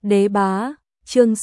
Đế bá, chương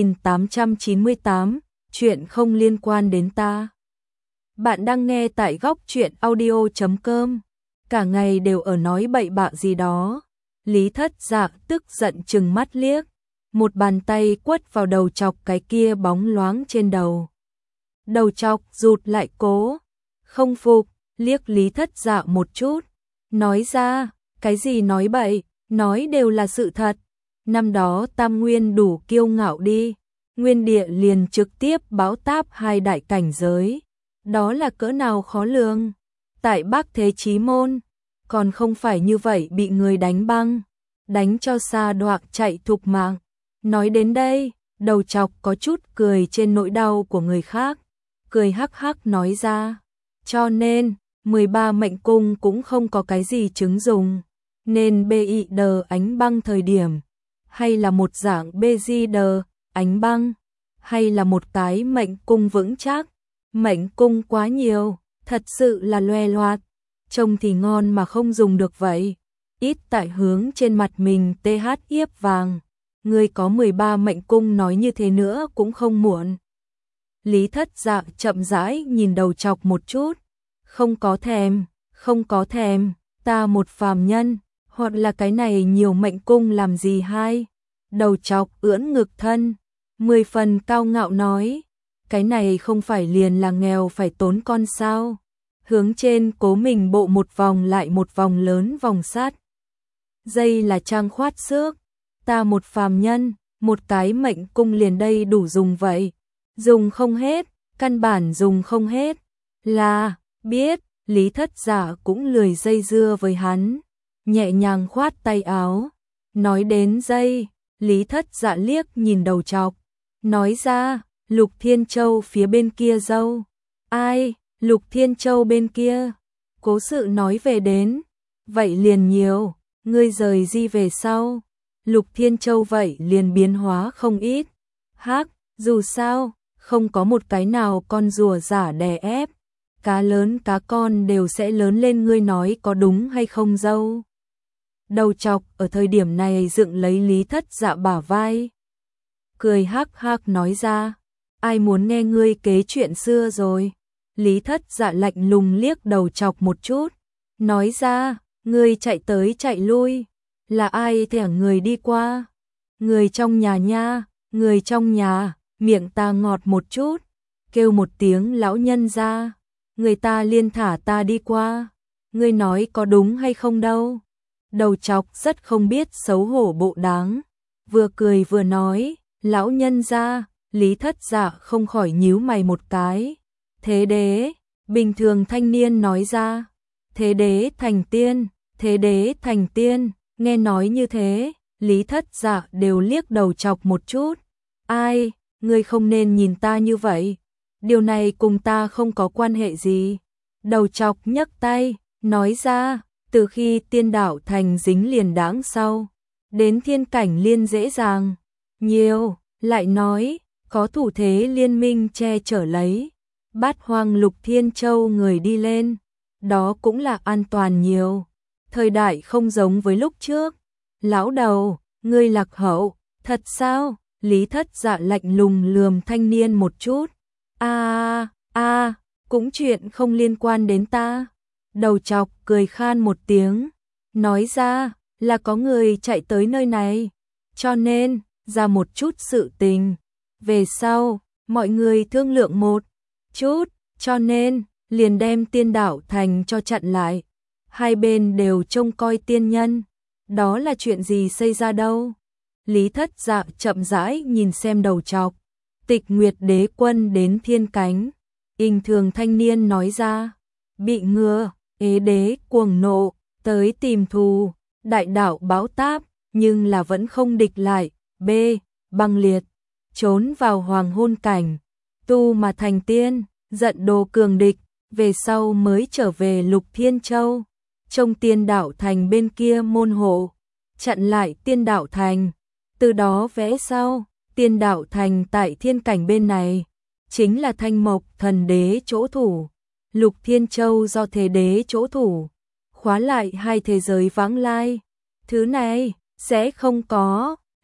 6898, chuyện không liên quan đến ta. Bạn đang nghe tại góc truyện audio.com. Cả ngày đều ở nói bậy bạ gì đó. Lý Thất Dạ tức giận trừng mắt liếc, một bàn tay quất vào đầu chọc cái kia bóng loáng trên đầu. Đầu chọc rụt lại cố, không phục, liếc Lý Thất Dạ một chút, nói ra, cái gì nói bậy, nói đều là sự thật. Năm đó Tam Nguyên đủ kiêu ngạo đi, Nguyên Địa liền trực tiếp báo táp hai đại cảnh giới, đó là cỡ nào khó lường. Tại Bắc Thế Chí Môn, còn không phải như vậy bị người đánh băng, đánh cho xa đoạc chạy thục mạng. Nói đến đây, đầu chọc có chút cười trên nỗi đau của người khác, cười hắc hắc nói ra, cho nên 13 mệnh cung cũng không có cái gì chứng dùng, nên BID ánh băng thời điểm, hay là một dạng BGD ánh băng, hay là một cái mệnh cung vững chắc. Mệnh cung quá nhiều, thật sự là loe loạt, trông thì ngon mà không dùng được vậy. Ít tại hướng trên mặt mình TH yếp vàng, người có 13 mệnh cung nói như thế nữa cũng không muộn. Lý Thất Dạ chậm rãi nhìn đầu chọc một chút, không có thèm, ta một phàm nhân, hoặc là cái này nhiều mệnh cung làm gì hay. Đầu chọc ưỡn ngực thân, 10 phần cao ngạo nói, cái này không phải liền là nghèo phải tốn con sao. Hướng trên cố mình bộ một vòng lại một vòng lớn vòng sắt. Dây là trang khoát xước, ta một phàm nhân, một cái mệnh cung liền đây đủ dùng vậy. Dùng không hết, căn bản dùng không hết. Là, biết, Lý Thất Dạ cũng lười dây dưa với hắn, nhẹ nhàng khoát tay áo. Nói đến dây, Lý Thất Dạ liếc nhìn đầu chọc, nói ra, Lục Thiên Châu phía bên kia dâu. Ai, Lục Thiên Châu bên kia? Cố sự nói về đến, vậy liền nhiều, ngươi rời di về sau. Lục Thiên Châu vậy liền biến hóa không ít. Hắc, dù sao, không có một cái nào con rùa giả đè ép. Cá lớn cá con đều sẽ lớn lên, ngươi nói có đúng hay không dâu? Đầu chọc ở thời điểm này dựng lấy Lý Thất Dạ bả vai, cười hắc hắc nói ra, ai muốn nghe ngươi kể chuyện xưa rồi. Lý Thất Dạ lạnh lùng liếc đầu chọc một chút, nói ra, ngươi chạy tới chạy lui, là ai thẻ người đi qua? Người trong nhà nha, người trong nhà. Miệng ta ngọt một chút, kêu một tiếng lão nhân ra, người ta liên thả ta đi qua, ngươi nói có đúng hay không đâu. Đầu chọc rất không biết xấu hổ bộ đáng, vừa cười vừa nói, lão nhân ra. Lý Thất Dạ không khỏi nhíu mày một cái. Thế đế, bình thường thanh niên nói ra, thế đế thành tiên, thế đế thành tiên. Nghe nói như thế, Lý Thất Dạ đều liếc đầu chọc một chút. Ai, ngươi không nên nhìn ta như vậy, điều này cùng ta không có quan hệ gì. Đầu chọc nhấc tay, nói ra, từ khi tiên đạo thành dính liền đãng sau, đến thiên cảnh liên dễ dàng nhiều. Lại nói, có thủ thế liên minh che chở lấy, Bát Hoang Lục Thiên Châu người đi lên, đó cũng là an toàn nhiều. Thời đại không giống với lúc trước. Lão đầu, ngươi lạc hậu, thật sao? Lý Thất Dạ lạnh lùng lườm thanh niên một chút. Cũng chuyện không liên quan đến ta. Đầu chọc cười khan một tiếng, nói ra, là có người chạy tới nơi này, cho nên, ra một chút sự tình. Về sau, mọi người thương lượng một chút, cho nên, liền đem tiên đạo thành cho chặn lại. Hai bên đều trông coi tiên nhân, đó là chuyện gì xảy ra đâu? Lý Thất Dạ chậm rãi nhìn xem đầu chọc. Tịch Nguyệt Đế quân đến thiên cánh. Bình thường thanh niên nói ra, bị ngừa, ế đế cuồng nộ, tới tìm thù, đại đạo báo táp, nhưng là vẫn không địch lại. B. Băng liệt, trốn vào hoàng hôn cảnh, tu mà thành tiên, giận đồ cường địch, về sau mới trở về Lục Thiên Châu, trong tiên đạo thành bên kia môn hộ, chặn lại tiên đạo thành. Từ đó vẽ sau, tiên đạo thành tại thiên cảnh bên này, chính là Thanh Mộc thần đế chỗ thủ, Lục Thiên Châu do thế đế chỗ thủ, khóa lại hai thế giới vãng lai. Thứ này, sẽ không có.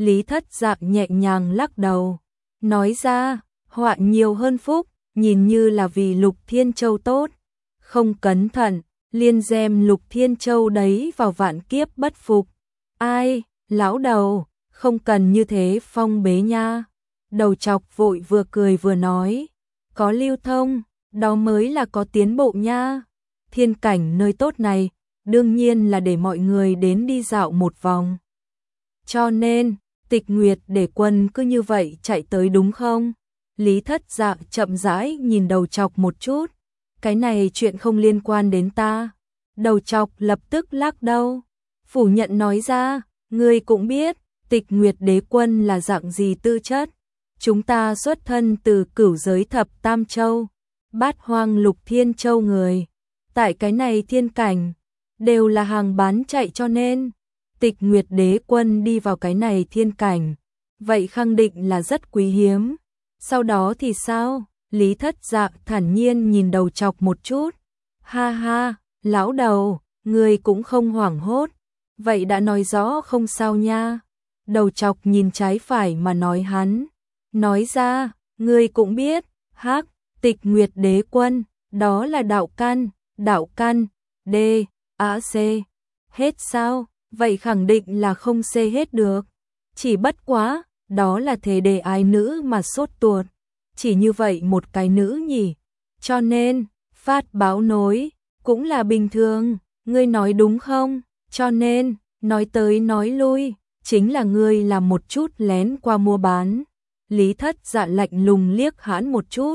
Lý Thất Dạ nhẹ nhàng lắc đầu, nói ra, họa nhiều hơn phúc, nhìn như là vì Lục Thiên Châu tốt, không cẩn thận, liên giem Lục Thiên Châu đấy vào vạn kiếp bất phục. Ai, lão đầu, không cần như thế phong bế nha. Đầu chọc vội vừa cười vừa nói, có lưu thông, đó mới là có tiến bộ nha. Thiên cảnh nơi tốt này, đương nhiên là để mọi người đến đi dạo một vòng. Cho nên, Tịch Nguyệt để quân cứ như vậy chạy tới đúng không? Lý Thất Dạ chậm rãi nhìn đầu chọc một chút. Cái này chuyện không liên quan đến ta. Đầu chọc lập tức lắc đầu, phủ nhận nói ra, ngươi cũng biết, Tịch Nguyệt đế quân là dạng gì tư chất. Chúng ta xuất thân từ cửu giới thập tam châu, bát hoang lục thiên châu người. Tại cái này thiên cảnh, đều là hàng bán chạy cho nên, Tịch Nguyệt đế quân đi vào cái này thiên cảnh, vậy khẳng định là rất quý hiếm. Sau đó thì sao? Lý Thất Dạ thản nhiên nhìn đầu chọc một chút. Ha ha, lão đầu, ngươi cũng không hoảng hốt. Vậy đã nói rõ không sao nha. Đầu chọc nhìn trái phải mà nói hắn. Nói ra, ngươi cũng biết, hắc, Tịch Nguyệt đế quân, đó là đạo căn, D, A, C. Hết sao? Vậy khẳng định là không C hết được. Chỉ bất quá, đó là thế đề ái nữ mà sốt tuột. Chỉ như vậy một cái nữ nhỉ. Cho nên, phát báo nối, cũng là bình thường, ngươi nói đúng không? Cho nên, nói tới nói lui, chính là ngươi làm một chút lén qua mua bán. Lý Thất Dạ lạnh lùng liếc hắn một chút.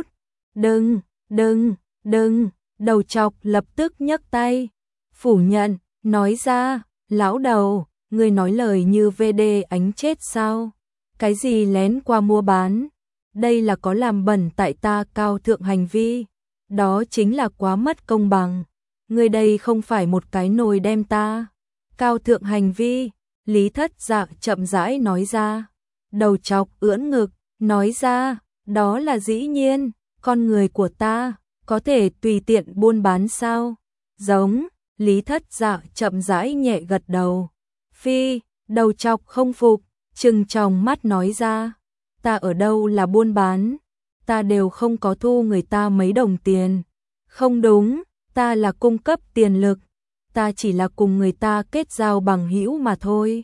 Đừng, đầu chọc lập tức nhấc tay. Phủ nhận, nói ra, lão đầu, ngươi nói lời như VD ánh chết sao? Cái gì lén qua mua bán? Đây là có làm bẩn tại ta cao thượng hành vi. Đó chính là quá mất công bằng. Ngươi đây không phải một cái nồi đem ta. Cao thượng hành vi, Lý Thất Dạ chậm rãi nói ra. Đầu chọc ưỡn ngực, nói ra, đó là dĩ nhiên, con người của ta, có thể tùy tiện buôn bán sao? Giống, Lý Thất Dạ chậm rãi nhẹ gật đầu. Phi, đầu chọc không phục, trừng tròng mắt nói ra. Ta ở đâu là buôn bán, ta đều không có thu người ta mấy đồng tiền. Không đúng, ta là cung cấp tiền lực, ta chỉ là cùng người ta kết giao bằng hữu mà thôi.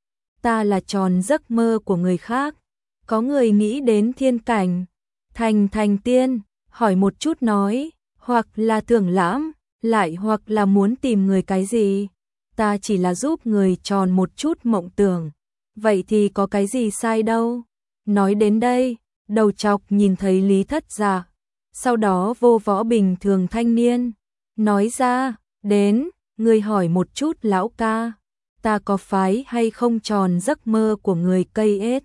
Ta là tròn giấc mơ của người khác. Có người nghĩ đến thiên cảnh, thành tiên, hỏi một chút nói, hoặc là thưởng lãm, lại hoặc là muốn tìm người cái gì. Ta chỉ là giúp người tròn một chút mộng tưởng. Vậy thì có cái gì sai đâu. Nói đến đây, đầu chọc nhìn thấy Lý Thất Dạ, sau đó vô võ bình thường thanh niên, nói ra, đến, ngươi hỏi một chút lão ca, ta có phái hay không tròn giấc mơ của người cây ết.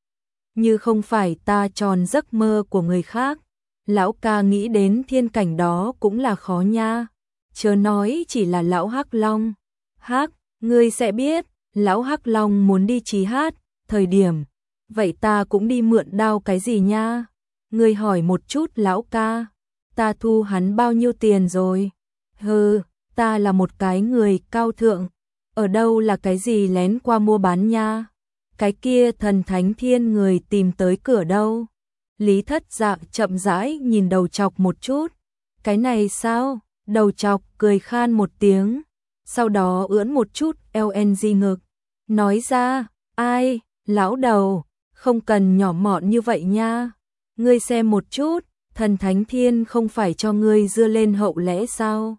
Như không phải ta tròn giấc mơ của người khác, lão ca nghĩ đến thiên cảnh đó cũng là khó nha. Chớ nói chỉ là lão Hắc Long. Hắc, ngươi sẽ biết, lão Hắc Long muốn đi trì hát, thời điểm. Vậy ta cũng đi mượn đao cái gì nha? Ngươi hỏi một chút lão ca, ta thu hắn bao nhiêu tiền rồi? Hừ, ta là một cái người cao thượng, ở đâu là cái gì lén qua mua bán nha? Cái kia thần thánh thiên người tìm tới cửa đâu? Lý Thất Dạ chậm rãi nhìn đầu chọc một chút. Cái này sao? Đầu chọc cười khan một tiếng, sau đó ưỡn một chút LNG ngực, nói ra, ai, lão đầu, không cần nhỏ mọn như vậy nha. Ngươi xem một chút, thần thánh thiên không phải cho ngươi dưa lên hậu lẽ sao?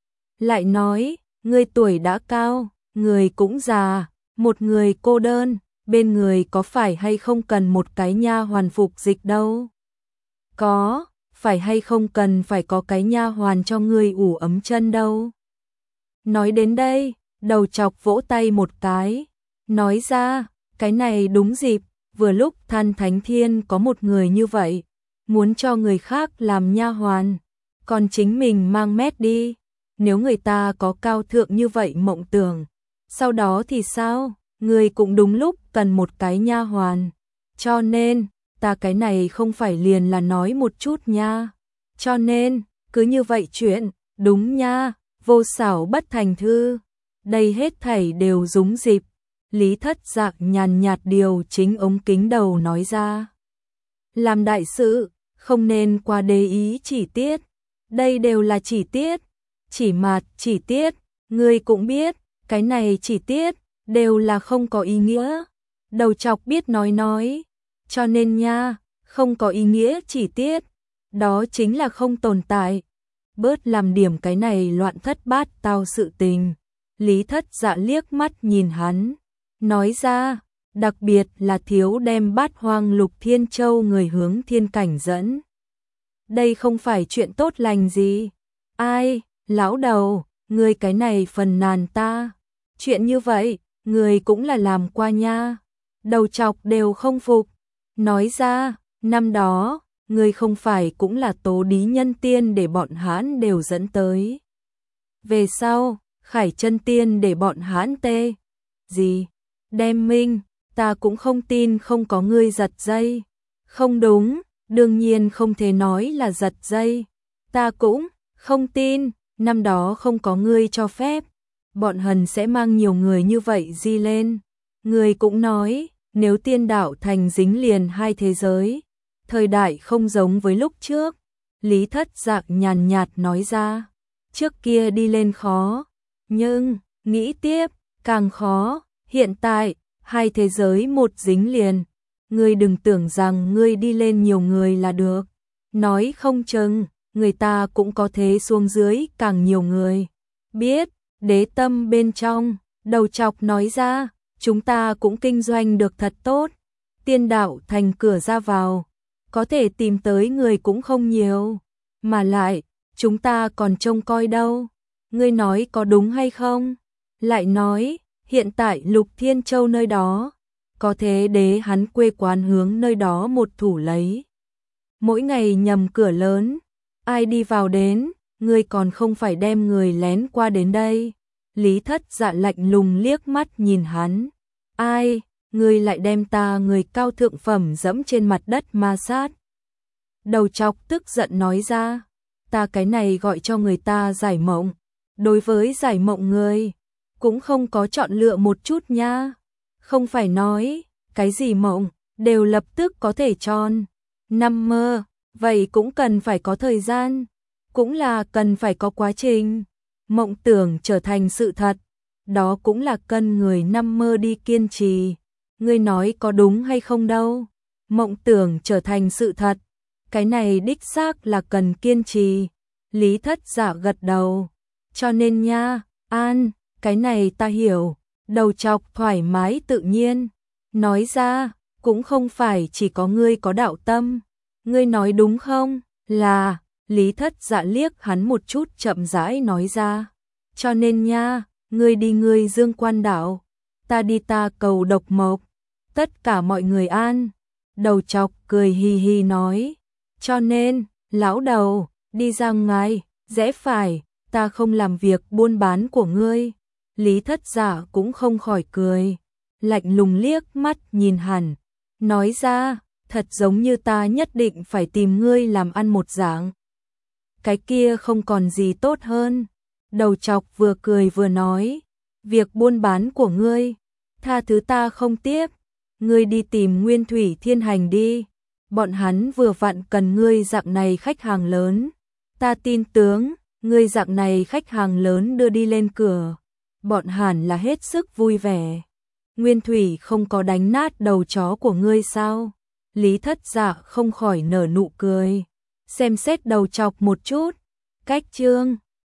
Lại nói, ngươi tuổi đã cao, người cũng già, một người cô đơn, bên người có phải hay không cần một cái nha hoàn phục dịch đâu? Có, phải hay không cần phải có cái nha hoàn cho ngươi ủ ấm chân đâu? Nói đến đây, đầu chọc vỗ tay một cái, nói ra, cái này đúng dịp, vừa lúc Than Thánh Thiên có một người như vậy, muốn cho người khác làm nha hoàn, còn chính mình mang mét đi. Nếu người ta có cao thượng như vậy mộng tưởng, sau đó thì sao? Người cũng đúng lúc cần một cái nha hoàn. Cho nên, ta cái này không phải liền là nói một chút nha. Cho nên, cứ như vậy chuyện, đúng nha, vô xảo bất thành thư. Đây hết thảy đều đúng dịp. Lý Thất Dạ nhàn nhạt điều chính ống kính đầu nói ra. Làm đại sự, không nên quá để ý chi tiết. Đây đều là chi tiết. Chỉ mạt chi tiết, ngươi cũng biết, cái này chi tiết, đều là không có ý nghĩa. Đầu chọc biết nói. Cho nên nha, không có ý nghĩa chi tiết. Đó chính là không tồn tại. Bớt làm điểm cái này loạn thất bát tao sự tình. Lý Thất Dạ liếc mắt nhìn hắn. Nói ra, đặc biệt là thiếu đem Bát Hoang Lục Thiên Châu người hướng thiên cảnh dẫn. Đây không phải chuyện tốt lành gì. Ai, lão đầu, ngươi cái này phần nàn ta. Chuyện như vậy, ngươi cũng là làm qua nha. Đầu chọc đều không phục. Nói ra, năm đó, ngươi không phải cũng là tố đí nhân tiên để bọn hãn đều dẫn tới. Về sau, Khải Chân Tiên để bọn hãn tê. Gì? Đem minh, ta cũng không tin không có ngươi giật dây. Không đúng, đương nhiên không thể nói là giật dây. Ta cũng không tin, năm đó không có ngươi cho phép. Bọn hần sẽ mang nhiều người như vậy di lên. Ngươi cũng nói, nếu tiên đạo thành dính liền hai thế giới. Thời đại không giống với lúc trước. Lý Thất Dạ nhàn nhạt nói ra. Trước kia đi lên khó. Nhưng, nghĩ tiếp, càng khó. Hiện tại, hai thế giới một dính liền. Ngươi đừng tưởng rằng ngươi đi lên nhiều người là được. Nói không chừng, người ta cũng có thế xuống dưới càng nhiều người. Biết, đế tâm bên trong, đầu chọc nói ra, chúng ta cũng kinh doanh được thật tốt. Tiên đạo thành cửa ra vào, có thể tìm tới người cũng không nhiều. Mà lại, chúng ta còn trông coi đâu. Ngươi nói có đúng hay không? Lại nói, hiện tại Lục Thiên Châu nơi đó, có thế đế hắn quê quán hướng nơi đó một thủ lấy. Mỗi ngày nhầm cửa lớn, ai đi vào đến, ngươi còn không phải đem người lén qua đến đây. Lý Thất Dạ lạnh lùng liếc mắt nhìn hắn. Ai, ngươi lại đem ta người cao thượng phẩm dẫm trên mặt đất ma sát. Đầu chọc tức giận nói ra, ta cái này gọi cho người ta giải mộng. Đối với giải mộng người, cũng không có chọn lựa một chút nha. Không phải nói, cái gì mộng, đều lập tức có thể tròn. Nằm mơ, vậy cũng cần phải có thời gian, cũng là cần phải có quá trình. Mộng tưởng trở thành sự thật, đó cũng là cần người nằm mơ đi kiên trì. Ngươi nói có đúng hay không đâu. Mộng tưởng trở thành sự thật, cái này đích xác là cần kiên trì. Lý Thất Dạ gật đầu. Cho nên nha, An, cái này ta hiểu. Đầu chọc thoải mái tự nhiên. Nói ra, cũng không phải chỉ có ngươi có đạo tâm. Ngươi nói đúng không? Là, Lý Thất Dạ liếc hắn một chút chậm rãi nói ra. Cho nên nha, ngươi đi ngươi Dương Quan đảo, ta đi ta cầu Độc Mộc. Tất cả mọi người an. Đầu chọc cười hì hì nói. Cho nên, lão đầu, đi ra ngoài, rẽ phải, ta không làm việc buôn bán của ngươi. Lý Thất Dạ cũng không khỏi cười, lạnh lùng liếc mắt nhìn hẳn, nói ra, thật giống như ta nhất định phải tìm ngươi làm ăn một dạng. Cái kia không còn gì tốt hơn. Đầu chọc vừa cười vừa nói, việc buôn bán của ngươi, tha thứ ta không tiếp, ngươi đi tìm Nguyên Thủy Thiên Hành đi, bọn hắn vừa vặn cần ngươi dạng này khách hàng lớn, ta tin tưởng, ngươi dạng này khách hàng lớn đưa đi lên cửa, bọn hẳn là hết sức vui vẻ. Nguyên Thủy không có đánh nát đầu chó của ngươi sao? Lý Thất Dạ không khỏi nở nụ cười, xem xét đầu chọc một chút, cách chương